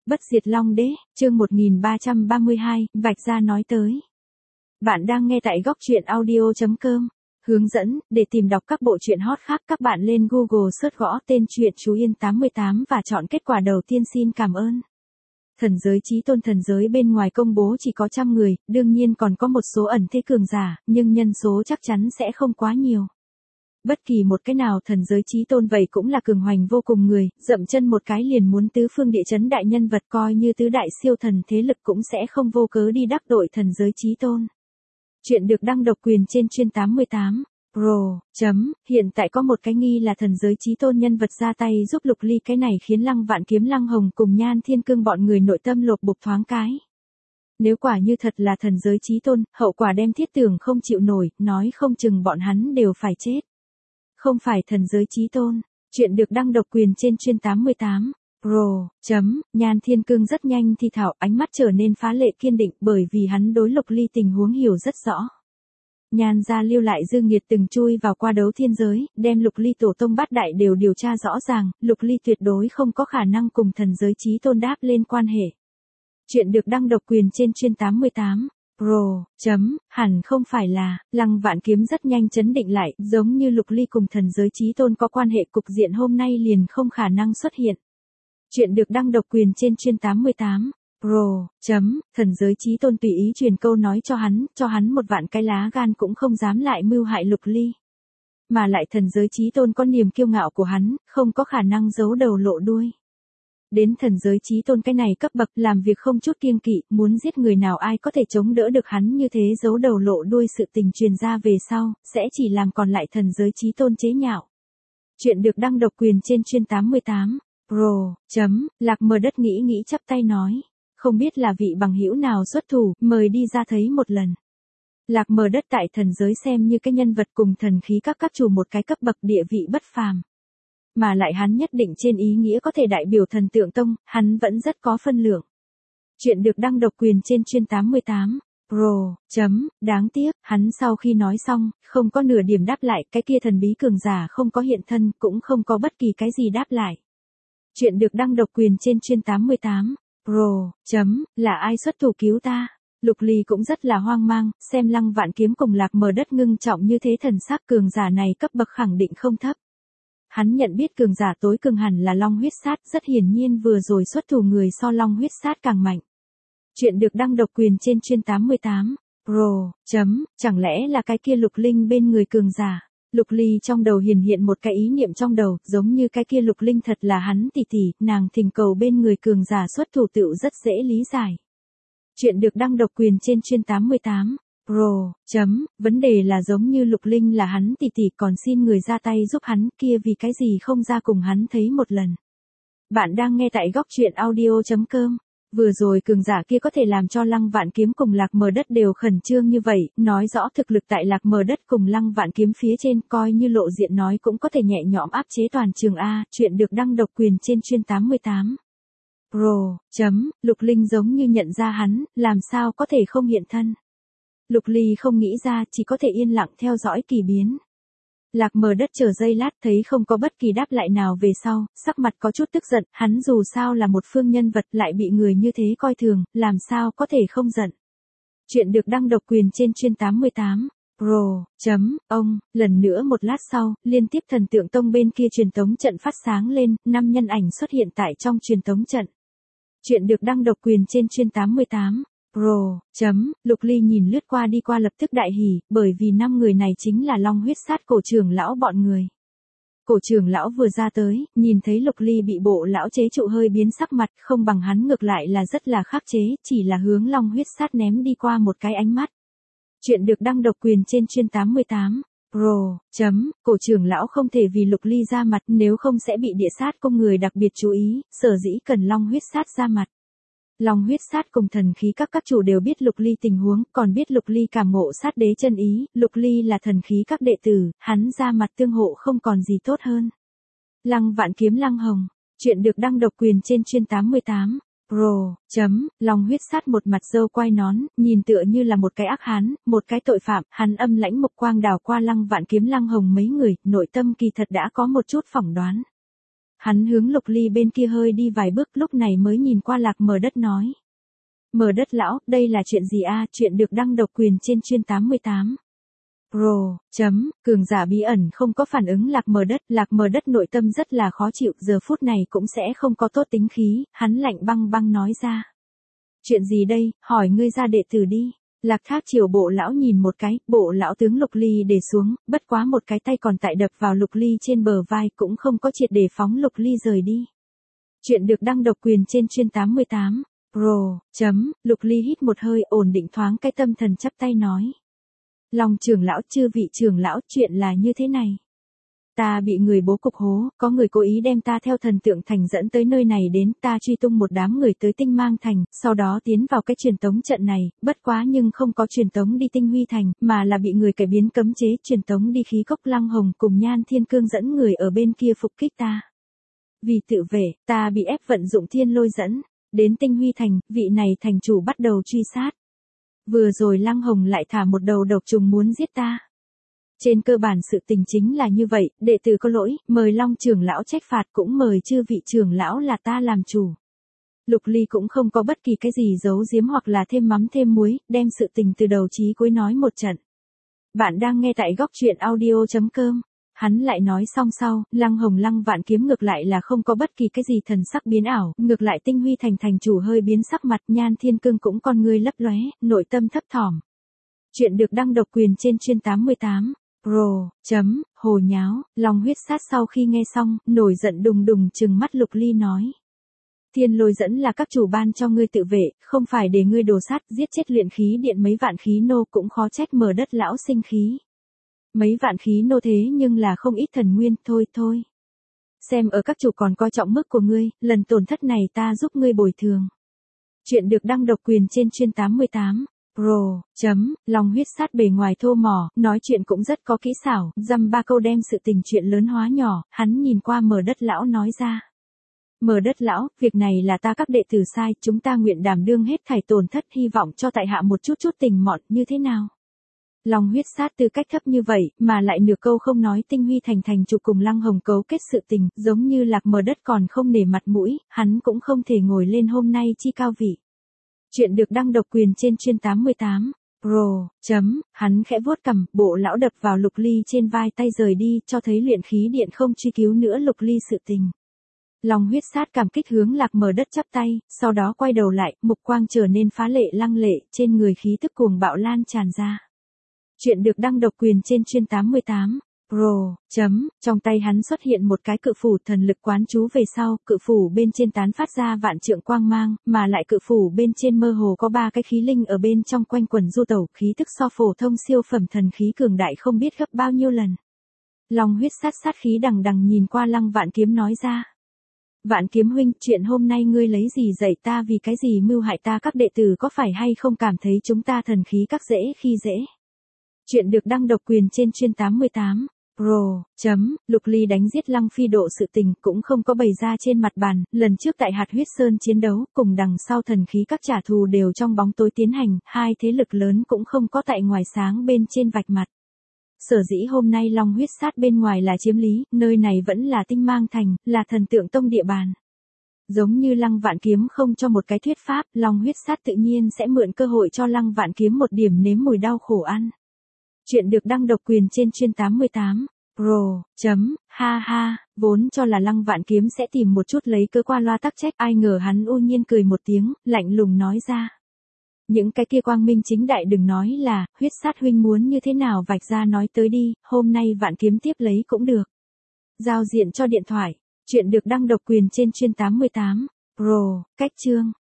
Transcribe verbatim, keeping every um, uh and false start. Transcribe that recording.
Bất diệt Long Đế, chương một nghìn ba trăm ba mươi hai, Vạch Ra nói tới. Bạn đang nghe tại góc truyện audio chấm com. Hướng dẫn, để tìm đọc các bộ truyện hot khác các bạn lên Google search gõ tên truyện Chú Yên tám mươi tám và chọn kết quả đầu tiên. Xin cảm ơn. Thần giới chí tôn thần giới bên ngoài công bố chỉ có trăm người, đương nhiên còn có một số ẩn thế cường giả, nhưng nhân số chắc chắn sẽ không quá nhiều. Bất kỳ một cái nào thần giới chí tôn vậy cũng là cường hoành vô cùng người, dậm chân một cái liền muốn tứ phương địa chấn đại nhân vật, coi như tứ đại siêu thần thế lực cũng sẽ không vô cớ đi đắc tội thần giới chí tôn. Chuyện được đăng độc quyền trên chuyên tám mươi tám. Pro, chấm, hiện tại có một cái nghi là thần giới chí tôn nhân vật ra tay giúp Lục Ly, cái này khiến Lăng Vạn Kiếm, Lăng Hồng cùng Nhan Thiên Cương bọn người nội tâm lột bục thoáng cái. Nếu quả như thật là thần giới chí tôn, hậu quả đem thiết tưởng không chịu nổi, nói không chừng bọn hắn đều phải chết. Không phải thần giới chí tôn. Chuyện được đăng độc quyền trên chuyên tám mươi tám. Pro, chấm, Nhan Thiên Cương rất nhanh thì thảo, ánh mắt trở nên phá lệ kiên định, bởi vì hắn đối Lục Ly tình huống hiểu rất rõ. Nhan gia lưu lại dư nghiệt từng chui vào qua đấu thiên giới, đem Lục Ly tổ tông bát đại đều điều tra rõ ràng, Lục Ly tuyệt đối không có khả năng cùng thần giới chí tôn đáp lên quan hệ. Chuyện được đăng độc quyền trên chuyên tám mươi tám. Pro, chấm, hẳn không phải là, Lăng Vạn Kiếm rất nhanh chấn định lại, giống như Lục Ly cùng thần giới chí tôn có quan hệ, cục diện hôm nay liền không khả năng xuất hiện. Chuyện được đăng độc quyền trên chuyên tám mươi tám. Pro, chấm, thần giới chí tôn tùy ý truyền câu nói cho hắn, cho hắn một vạn cái lá gan cũng không dám lại mưu hại Lục Ly. Mà lại thần giới chí tôn có niềm kiêu ngạo của hắn, không có khả năng giấu đầu lộ đuôi. Đến thần giới chí tôn cái này cấp bậc, làm việc không chút kiêng kỵ, muốn giết người nào ai có thể chống đỡ được hắn như thế giấu đầu lộ đuôi, sự tình truyền ra về sau, sẽ chỉ làm còn lại thần giới chí tôn chế nhạo. Chuyện được đăng độc quyền trên chuyên tám mươi tám. Pro, chấm, Lạc Mờ Đất nghĩ nghĩ chắp tay nói. Không biết là vị bằng hữu nào xuất thủ, mời đi ra thấy một lần. Lạc Mờ Đất tại thần giới xem như cái nhân vật cùng thần khí các các chủ một cái cấp bậc, địa vị bất phàm. Mà lại hắn nhất định trên ý nghĩa có thể đại biểu thần tượng tông, hắn vẫn rất có phân lượng. Chuyện được đăng độc quyền trên chuyên tám mươi tám. Pro, chấm, đáng tiếc, hắn sau khi nói xong, không có nửa điểm đáp lại, cái kia thần bí cường giả không có hiện thân, cũng không có bất kỳ cái gì đáp lại. Chuyện được đăng độc quyền trên chuyên tám mươi tám. Pro, chấm, là ai xuất thủ cứu ta? Lục Ly cũng rất là hoang mang, xem Lăng Vạn Kiếm cùng Lạc Mờ Đất ngưng trọng như thế, thần sắc cường giả này cấp bậc khẳng định không thấp. Hắn nhận biết cường giả tối cường hẳn là Long Huyết Sát, rất hiển nhiên vừa rồi xuất thủ người so Long Huyết Sát càng mạnh. Chuyện được đăng độc quyền trên chuyên tám mươi tám. Pro, chấm, chẳng lẽ là cái kia Lục Linh bên người cường giả? Lục Ly trong đầu hiển hiện một cái ý niệm trong đầu, giống như cái kia Lục Linh thật là hắn tỷ tỷ, nàng thỉnh cầu bên người cường giả xuất thủ tựu rất dễ lý giải. Chuyện được đăng độc quyền trên chuyên tám mươi tám. Pro, chấm, vấn đề là giống như Lục Linh là hắn tỷ tỷ còn xin người ra tay giúp hắn, kia vì cái gì không ra cùng hắn thấy một lần. Bạn đang nghe tại góc truyện audio chấm com. Vừa rồi cường giả kia có thể làm cho Lăng Vạn Kiếm cùng Lạc Mờ Đất đều khẩn trương như vậy, nói rõ thực lực tại Lạc Mờ Đất cùng Lăng Vạn Kiếm phía trên, coi như lộ diện nói cũng có thể nhẹ nhõm áp chế toàn trường A. Chuyện được đăng độc quyền trên chuyên tám mươi tám. Pro, chấm, Lục Linh giống như nhận ra hắn, làm sao có thể không hiện thân. Lục Ly không nghĩ ra, chỉ có thể yên lặng theo dõi kỳ biến. Lạc Mờ Đất chờ giây lát thấy không có bất kỳ đáp lại nào về sau, sắc mặt có chút tức giận, hắn dù sao là một phương nhân vật lại bị người như thế coi thường, làm sao có thể không giận. Chuyện được đăng độc quyền trên chuyên tám mươi tám. Pro, chấm, ông, lần nữa một lát sau, liên tiếp thần tượng tông bên kia truyền tống trận phát sáng lên, năm nhân ảnh xuất hiện tại trong truyền tống trận. Chuyện được đăng độc quyền trên chuyên tám mươi tám. Pro, chấm, Lục Ly nhìn lướt qua đi qua lập tức đại hỉ, bởi vì năm người này chính là Long Huyết Sát cổ trưởng lão bọn người. Cổ trưởng lão vừa ra tới, nhìn thấy Lục Ly bị bộ lão chế trụ hơi biến sắc mặt, không bằng hắn ngược lại là rất là khắc chế, chỉ là hướng Long Huyết Sát ném đi qua một cái ánh mắt. Chuyện được đăng độc quyền trên chuyên tám mươi tám. Pro, chấm, cổ trưởng lão không thể vì Lục Ly ra mặt, nếu không sẽ bị địa sát công người đặc biệt chú ý, sở dĩ cần Long Huyết Sát ra mặt. Long Huyết Sát cùng thần khí các các chủ đều biết Lục Ly tình huống, còn biết Lục Ly cảm ngộ sát đế chân ý, Lục Ly là thần khí các đệ tử, hắn ra mặt tương hộ không còn gì tốt hơn. Lăng Vạn Kiếm, Lăng Hồng. Chuyện được đăng độc quyền trên chuyên tám mươi tám. Pro, chấm, Long Huyết Sát một mặt râu quai nón, nhìn tựa như là một cái ác hán, một cái tội phạm, hắn âm lãnh mục quang đảo qua Lăng Vạn Kiếm, Lăng Hồng mấy người, nội tâm kỳ thật đã có một chút phỏng đoán. Hắn hướng Lục Ly bên kia hơi đi vài bước lúc này mới nhìn qua Lạc Mờ Đất nói. Mờ Đất lão, đây là chuyện gì a? Chuyện được đăng độc quyền trên chuyên tám mươi tám. Pro, chấm, cường giả bí ẩn không có phản ứng Lạc Mờ Đất, Lạc Mờ Đất nội tâm rất là khó chịu, giờ phút này cũng sẽ không có tốt tính khí, hắn lạnh băng băng nói ra. Chuyện gì đây, hỏi ngươi ra đệ tử đi. Lạc Thác Triều bộ lão nhìn một cái, bộ lão tướng Lục Ly để xuống, bất quá một cái tay còn tại đập vào Lục Ly trên bờ vai cũng không có triệt để phóng Lục Ly rời đi. Chuyện được đăng độc quyền trên chuyên tám mươi tám. Pro, chấm, Lục Ly hít một hơi ổn định thoáng cái tâm thần chắp tay nói. Long trưởng lão, chư vị trưởng lão, chuyện là như thế này. Ta bị người bố cục hố, có người cố ý đem ta theo thần tượng thành dẫn tới nơi này đến, ta truy tung một đám người tới Tinh Mang Thành, sau đó tiến vào cái truyền tống trận này, bất quá nhưng không có truyền tống đi Tinh Huy Thành, mà là bị người cải biến cấm chế truyền tống đi khí cốc Lăng Hồng cùng Nhan Thiên Cương dẫn người ở bên kia phục kích ta. Vì tự vệ, ta bị ép vận dụng thiên lôi dẫn, đến Tinh Huy Thành, vị này thành chủ bắt đầu truy sát. Vừa rồi Lăng Hồng lại thả một đầu độc trùng muốn giết ta. Trên cơ bản sự tình chính là như vậy, đệ tử có lỗi, mời Long trưởng lão trách phạt cũng mời chư vị trưởng lão là ta làm chủ. Lục Ly cũng không có bất kỳ cái gì giấu giếm hoặc là thêm mắm thêm muối, đem sự tình từ đầu chí cuối nói một trận. Bạn đang nghe tại góc truyện audio chấm com. Hắn lại nói xong sau, Lăng Hồng Lăng Vạn Kiếm ngược lại là không có bất kỳ cái gì thần sắc biến ảo, ngược lại Tinh Huy Thành thành chủ hơi biến sắc mặt, Nhan Thiên Cương cũng con ngươi lấp lóe, nội tâm thấp thỏm. Chuyện được đăng độc quyền trên chuyên tám mươi tám. Pro, chấm, hồ nháo, Long Huyết Sát sau khi nghe xong, nổi giận đùng đùng trừng mắt Lục Ly nói. Thiên lôi dẫn là các chủ ban cho ngươi tự vệ, không phải để ngươi đồ sát, giết chết luyện khí điện mấy vạn khí nô cũng khó trách Mờ Đất lão sinh khí. Mấy vạn khí nô thế nhưng là không ít thần nguyên, thôi thôi. Xem ở các chủ còn coi trọng mức của ngươi, lần tổn thất này ta giúp ngươi bồi thường. Chuyện được đăng độc quyền trên chuyên tám mươi tám. Pro, chấm, Long Huyết Sát bề ngoài thô mỏ, nói chuyện cũng rất có kỹ xảo, dăm ba câu đem sự tình chuyện lớn hóa nhỏ, hắn nhìn qua Mờ Đất lão nói ra. Mờ Đất lão, việc này là ta các đệ tử sai, chúng ta nguyện đảm đương hết thảy tổn thất, hy vọng cho tại hạ một chút chút tình mọn, như thế nào? Long Huyết Sát tư cách thấp như vậy, mà lại nửa câu không nói Tinh Huy Thành thành chủ cùng Lăng Hồng cấu kết sự tình, giống như Lạc Mờ Đất còn không nể mặt mũi, hắn cũng không thể ngồi lên hôm nay chi cao vị. Chuyện được đăng độc quyền trên chuyên tám mươi tám. Pro, chấm, hắn khẽ vuốt cằm, bộ lão đập vào Lục Ly trên vai tay rời đi, cho thấy luyện khí điện không truy cứu nữa Lục Ly sự tình. Long Huyết Sát cảm kích hướng Lạc Mờ Đất chắp tay, sau đó quay đầu lại, mục quang trở nên phá lệ lăng lệ, trên người khí tức cuồng bạo lan tràn ra. Chuyện được đăng độc quyền trên chuyên tám mươi tám. Pro, chấm, trong tay hắn xuất hiện một cái cự phủ thần lực quán chú về sau, cự phủ bên trên tán phát ra vạn trượng quang mang, mà lại cự phủ bên trên mơ hồ có ba cái khí linh ở bên trong quanh quần du tẩu, khí tức so phổ thông siêu phẩm thần khí cường đại không biết gấp bao nhiêu lần. Long Huyết Sát sát khí đằng đằng nhìn qua Lăng Vạn Kiếm nói ra. Vạn Kiếm huynh, chuyện hôm nay ngươi lấy gì dạy ta, vì cái gì mưu hại ta, các đệ tử có phải hay không cảm thấy chúng ta thần khí các dễ khi dễ? Chuyện được đăng độc quyền trên chuyên tám mươi tám. Pro, chấm, Lục Ly đánh giết Lăng Phi độ sự tình cũng không có bày ra trên mặt bàn, lần trước tại Hạt Huyết Sơn chiến đấu, cùng đằng sau thần khí các trả thù đều trong bóng tối tiến hành, hai thế lực lớn cũng không có tại ngoài sáng bên trên vạch mặt. Sở dĩ hôm nay Long Huyết Sát bên ngoài là chiếm lý, nơi này vẫn là Tinh Mang Thành, là thần tượng tông địa bàn. Giống như Lăng Vạn Kiếm không cho một cái thuyết pháp, Long Huyết Sát tự nhiên sẽ mượn cơ hội cho Lăng Vạn Kiếm một điểm nếm mùi đau khổ ăn. Chuyện được đăng độc quyền trên chuyên tám mươi tám. Pro, chấm, ha ha, vốn cho là Lăng Vạn Kiếm sẽ tìm một chút lấy cơ qua loa tắc trách, ai ngờ hắn u nhiên cười một tiếng, lạnh lùng nói ra. Những cái kia quang minh chính đại đừng nói là, Huyết Sát huynh muốn như thế nào vạch ra nói tới đi, hôm nay Vạn Kiếm tiếp lấy cũng được. Giao diện cho điện thoại, chuyện được đăng độc quyền trên chuyên tám mươi tám. Pro, cách chương.